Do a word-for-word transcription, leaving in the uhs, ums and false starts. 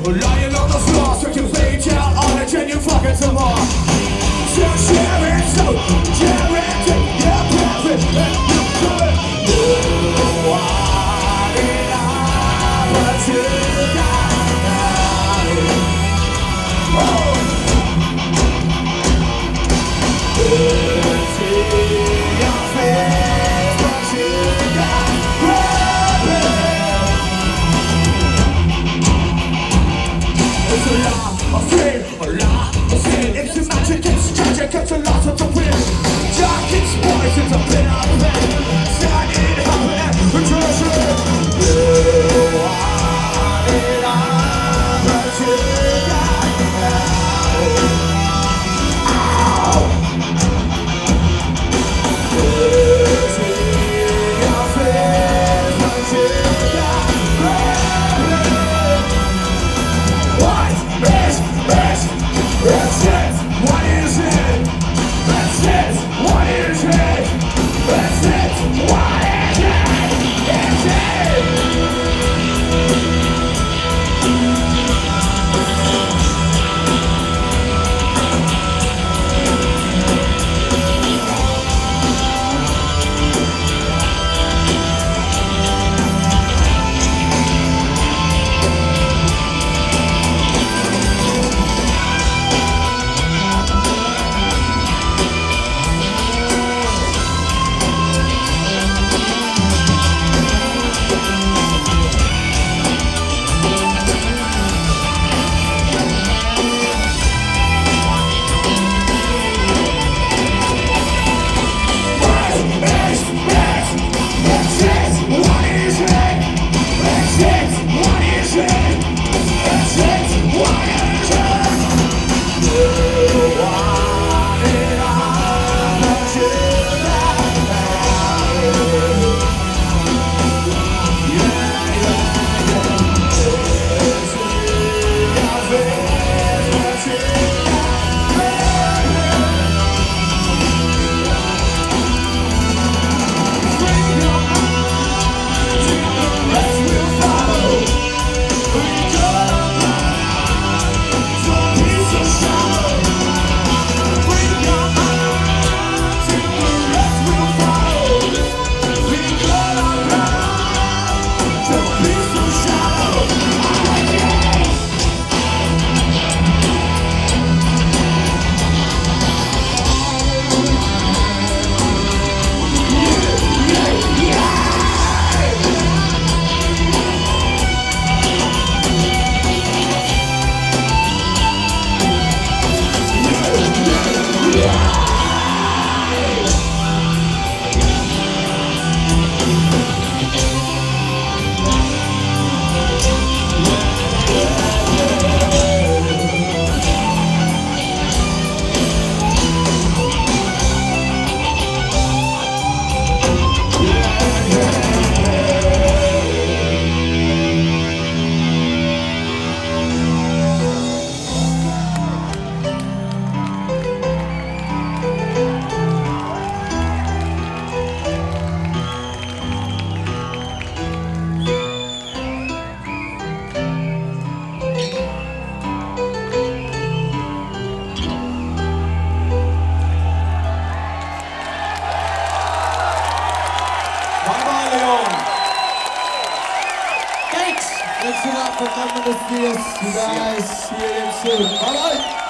lying on the floor, so you bleed out on it and you fuck it some more. So share it, so share it, you're perfect and you're good. You want it all, but you got it. Oh. It's in your face, but you got it. It's a lot of fear, a lot of sin. It's a magic, it's tragic, it's a lot of the win. Dark, it's poison, it's a bit of pain. Sad, it happened, and treasure. You want it all, but you got it. Ow! It's in your face, but you got it. What is this? That's it. What is it? That's it. What is it? That's it. What is it? That's it. Thanks a lot for coming to see us, you guys. See you again soon. Bye bye.